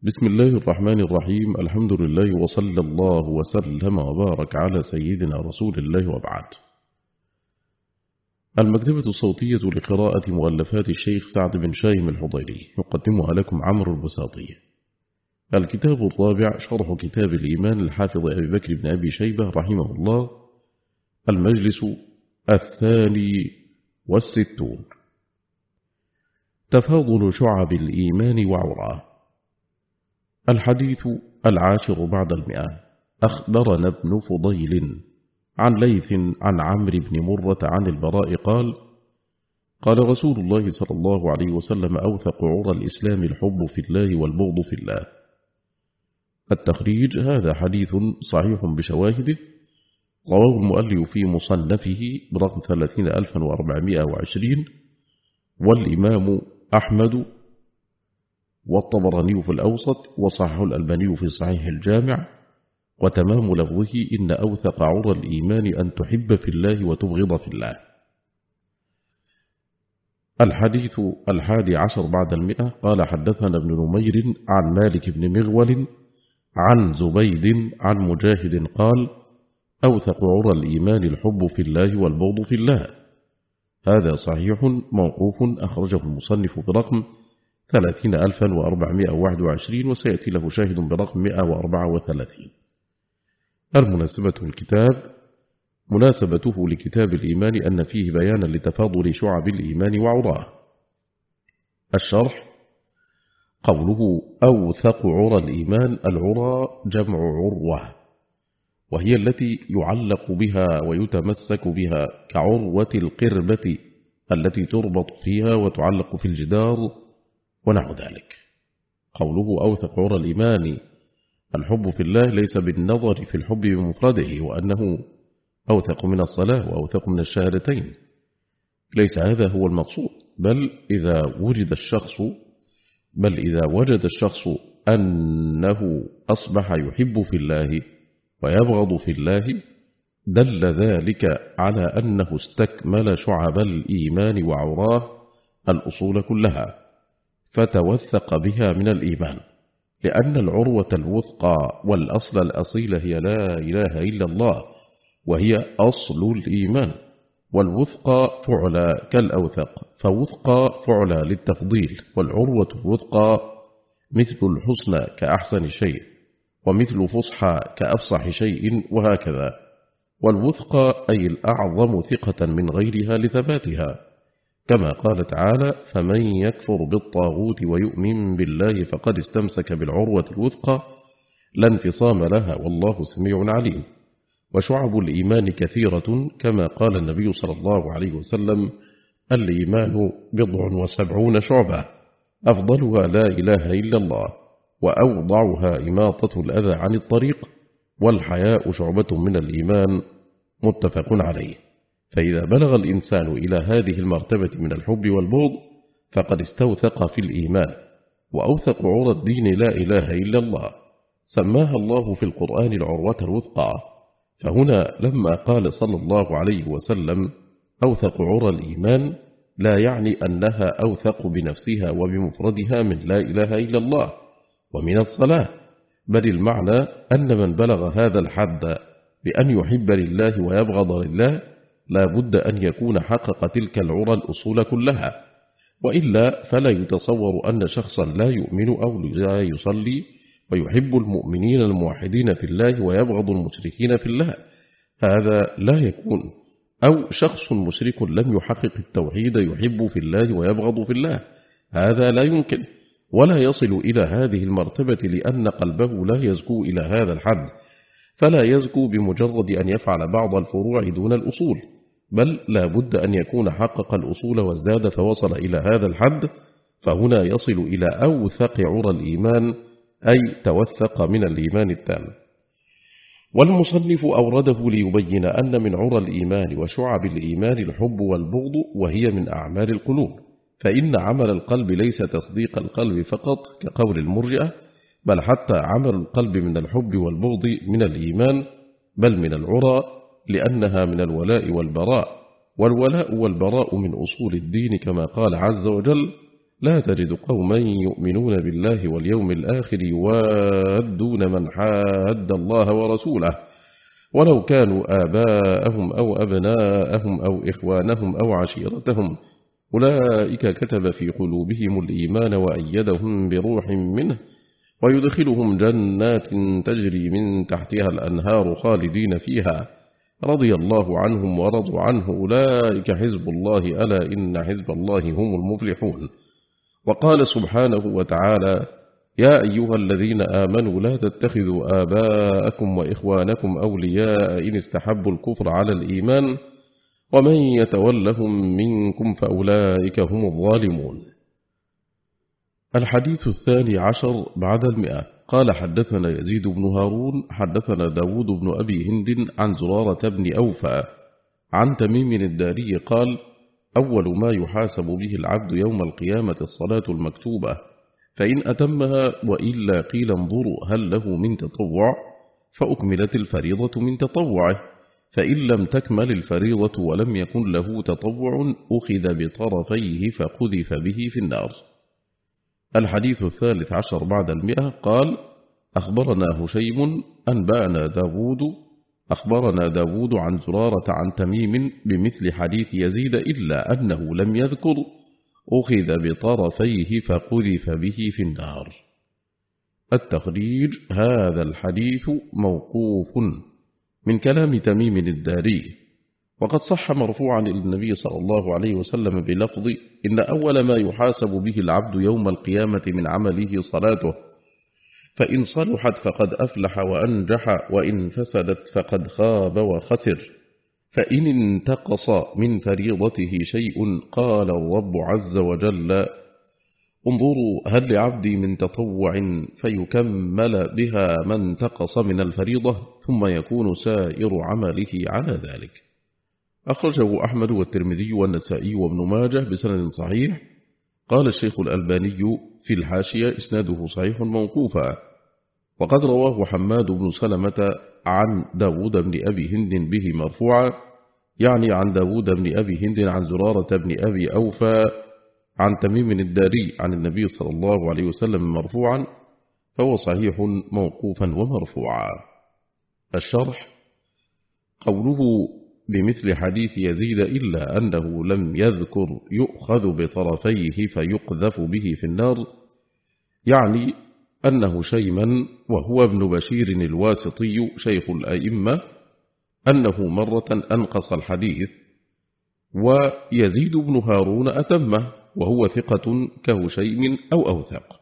بسم الله الرحمن الرحيم. الحمد لله وصلى الله وسلم وبارك على سيدنا رسول الله وبعد. المكتبة الصوتية لقراءة مؤلفات الشيخ سعد بن شايم الحضيري يقدمها لكم عمرو البساطي. الكتاب الرابع شرح كتاب الإيمان الحافظ أبي بكر بن أبي شيبة رحمه الله، المجلس 62. تفاضل شعب الإيمان وعراه. الحديث 10 بعد 100. أخبرنا ابن فضيل عن ليث عن عمرو بن مرة عن البراء قال: قال رسول الله صلى الله عليه وسلم: أوثق عرى الإسلام الحب في الله والبغض في الله. التخريج: هذا حديث صحيح بشواهده، رواه المؤلف في مصنفه برقم 30420، والإمام أحمد والطبراني في الأوسط، وصححه الألباني في صحيح الجامع. وتمام لفظه: إن أوثق عرى الإيمان أن تحب في الله وتبغض في الله. الحديث 11 بعد 100. قال: حدثنا ابن نمير عن مالك بن مغول عن زبيد عن مجاهد قال: أوثق عرى الإيمان الحب في الله والبغض في الله. هذا صحيح موقوف، أخرجه المصنف برقم 30421، وسيأتي له شاهد برقم 134. المناسبة الكتاب: مناسبته لكتاب الإيمان أن فيه بيانا لتفاضل شعب الإيمان وعراه. الشرح: قوله أوثق عرى الإيمان، العرى جمع عروة، وهي التي يعلق بها ويتمسك بها، كعروة القربة التي تربط فيها وتعلق في الجدار ونحو ذلك. قوله أوثق عرى الإيمان الحب في الله ليس بالنظر في الحب بمفرده، وأنه أوثق من الصلاة وأوثق من الشهادتين، ليس هذا هو المقصود، بل إذا وجد الشخص أنه أصبح يحب في الله ويبغض في الله، دل ذلك على أنه استكمل شعب الإيمان وعراه الأصول كلها، فتوثق بها من الإيمان، لأن العروة الوثقى والأصل الأصيل هي لا إله إلا الله، وهي أصل الإيمان. والوثقى فعلى كالأوثق، فوثقى فعلى للتفضيل، والعروة الوثقى مثل الحسنى كأحسن شيء، ومثل فصحى كأفصح شيء، وهكذا. والوثقى أي الأعظم ثقة من غيرها لثباتها، كما قال تعالى: فمن يكفر بالطاغوت ويؤمن بالله فقد استمسك بالعروة الوثقى لا انفصام لها والله سميع عليم. وشعب الإيمان كثيرة، كما قال النبي صلى الله عليه وسلم: الإيمان 70 شعبة، أفضلها لا إله إلا الله، وأوضعها إماطة الأذى عن الطريق، والحياء شعبة من الإيمان، متفق عليه. فإذا بلغ الإنسان إلى هذه المرتبة من الحب والبغض فقد استوثق في الإيمان، وأوثق عرى الدين لا إله إلا الله، سماها الله في القرآن العروة الوثقى. فهنا لما قال صلى الله عليه وسلم أوثق عرى الإيمان، لا يعني أنها أوثق بنفسها وبمفردها من لا إله إلا الله ومن الصلاة، بل المعنى أن من بلغ هذا الحد بأن يحب لله ويبغض لله لا بد أن يكون حقق تلك العرى الأصول كلها، وإلا فلا يتصور أن شخصا لا يؤمن أو لا يصلي ويحب المؤمنين الموحدين في الله ويبغض المشركين في الله، هذا لا يكون. أو شخص مشرك لم يحقق التوحيد يحب في الله ويبغض في الله، هذا لا يمكن ولا يصل إلى هذه المرتبة، لأن قلبه لا يزكو إلى هذا الحد، فلا يزكو بمجرد أن يفعل بعض الفروع دون الأصول، بل لا بد أن يكون حقق الأصول وازداد فوصل إلى هذا الحد، فهنا يصل إلى أوثق عرى الإيمان، أي توثق من الإيمان التام. والمصنف أورده ليبين أن من عرى الإيمان وشعب الإيمان الحب والبغض، وهي من أعمال القلوب، فإن عمل القلب ليس تصديق القلب فقط كقول المرجئة، بل حتى عمل القلب من الحب والبغض من الإيمان، بل من العرى، لأنها من الولاء والبراء، والولاء والبراء من أصول الدين، كما قال عز وجل: لا تجد قوما يؤمنون بالله واليوم الآخر يوادون من حاد الله ورسوله ولو كانوا آباءهم أو أبناءهم أو إخوانهم أو عشيرتهم أولئك كتب في قلوبهم الإيمان وأيدهم بروح منه ويدخلهم جنات تجري من تحتها الأنهار خالدين فيها رضي الله عنهم ورضوا عنه أولئك حزب الله ألا إن حزب الله هم المفلحون. وقال سبحانه وتعالى يا أيها الذين آمنوا لا تتخذوا آباءكم وإخوانكم أولياء إن استحبوا الكفر على الإيمان ومن يتولهم منكم فأولئك هم الظالمون. الحديث 12 بعد 100. قال حدثنا يزيد بن هارون حدثنا داود بن أبي هند عن زرارة بن أوفى عن تميم الداري قال أول ما يحاسب به العبد يوم القيامة الصلاة المكتوبة فإن أتمها وإلا قيل انظروا هل له من تطوع فأكملت الفريضة من تطوعه فإن لم تكمل الفريضة ولم يكن له تطوع أخذ بطرفيه فقذف به في النار. الحديث 13 بعد 100. قال أخبرنا هشيم أنبأنا داود عن زرارة عن تميم بمثل حديث يزيد إلا أنه لم يذكر أخذ بطرفيه فقذف به في النار. التخريج هذا الحديث موقوف من كلام تميم الداري وقد صح مرفوعا إلى النبي صلى الله عليه وسلم بلفظ إن أول ما يحاسب به العبد يوم القيامة من عمله صلاته فإن صلحت فقد أفلح وأنجح وإن فسدت فقد خاب وخسر فإن انتقص من فريضته شيء قال الرب عز وجل انظروا هل لعبدي من تطوع فيكمل بها ما انتقص من الفريضة ثم يكون سائر عمله على ذلك. أخرجه أحمد والترمذي والنسائي وابن ماجه بسند صحيح. قال الشيخ الألباني في الحاشية إسناده صحيح موقوفا وقد رواه حماد بن سلمة عن داود بن أبي هند به مرفوعا يعني عن داود بن أبي هند عن زرارة بن أبي أوفى عن تميم الداري عن النبي صلى الله عليه وسلم مرفوعا فهو صحيح موقوفا ومرفوعا. الشرح قوله بمثل حديث يزيد إلا أنه لم يذكر يؤخذ بطرفيه فيقذف به في النار يعني أنه شيما وهو ابن بشير الواسطي شيخ الأئمة أنه مرة أنقص الحديث ويزيد بن هارون أتمه وهو ثقة كهشيم أو أوثق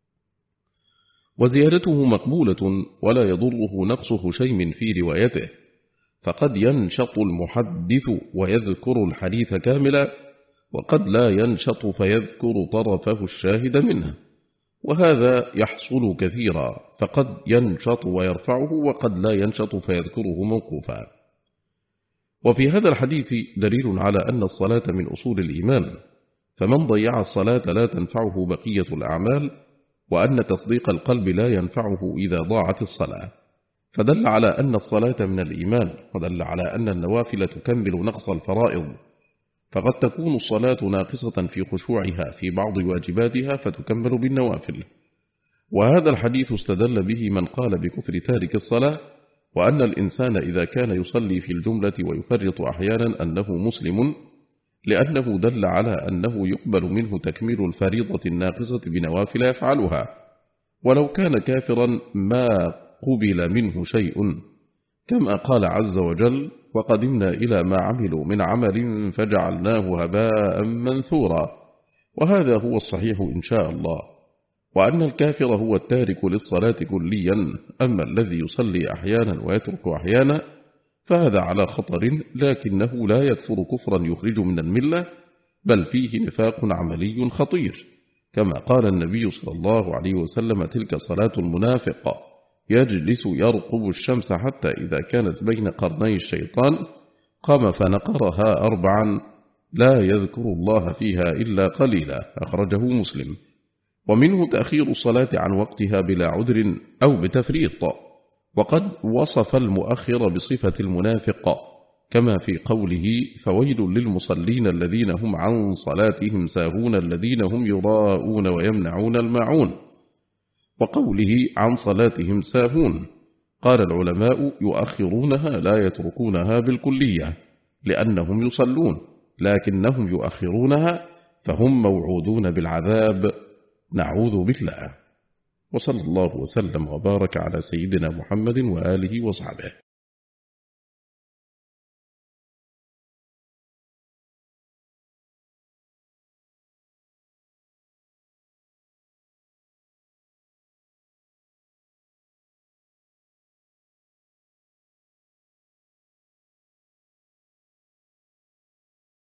وزيادته مقبولة ولا يضره نقص هشيم في روايته فقد ينشط المحدث ويذكر الحديث كاملا وقد لا ينشط فيذكر طرفه الشاهد منه وهذا يحصل كثيرا فقد ينشط ويرفعه وقد لا ينشط فيذكره موقوفا. وفي هذا الحديث دليل على أن الصلاة من أصول الإيمان فمن ضيع الصلاة لا تنفعه بقية الأعمال وأن تصديق القلب لا ينفعه إذا ضاعت الصلاة فدل على أن الصلاة من الإيمان ودل على أن النوافل تكمل نقص الفرائض فقد تكون الصلاة ناقصة في خشوعها في بعض واجباتها فتكمل بالنوافل. وهذا الحديث استدل به من قال بكفر تارك الصلاة وأن الإنسان إذا كان يصلي في الجملة ويفرط أحيانا أنه مسلم لأنه دل على أنه يقبل منه تكميل الفريضة الناقصة بنوافل يفعلها ولو كان كافرا ما قبل منه شيء كما قال عز وجل وقدمنا إلى ما عملوا من عمل فجعلناه هباء منثورا وهذا هو الصحيح إن شاء الله. وأن الكافر هو التارك للصلاة كليا أما الذي يصلي أحيانا ويترك أحيانا فهذا على خطر لكنه لا يكفر كفرا يخرج من الملة بل فيه نفاق عملي خطير كما قال النبي صلى الله عليه وسلم تلك صلاة المنافق يجلس يرقب الشمس حتى إذا كانت بين قرني الشيطان قام فنقرها 4 لا يذكر الله فيها إلا قليلا أخرجه مسلم. ومنه تأخير الصلاة عن وقتها بلا عذر أو بتفريط وقد وصف المؤخر بصفة المنافق كما في قوله فويل للمصلين الذين هم عن صلاتهم ساهون الذين هم يراءون ويمنعون الماعون، وقوله عن صلاتهم ساهون. قال العلماء يؤخرونها لا يتركونها بالكلية لأنهم يصلون، لكنهم يؤخرونها فهم موعودون بالعذاب، نعوذ بالله. وصلى الله وسلم وبارك على سيدنا محمد وآله وصحبه.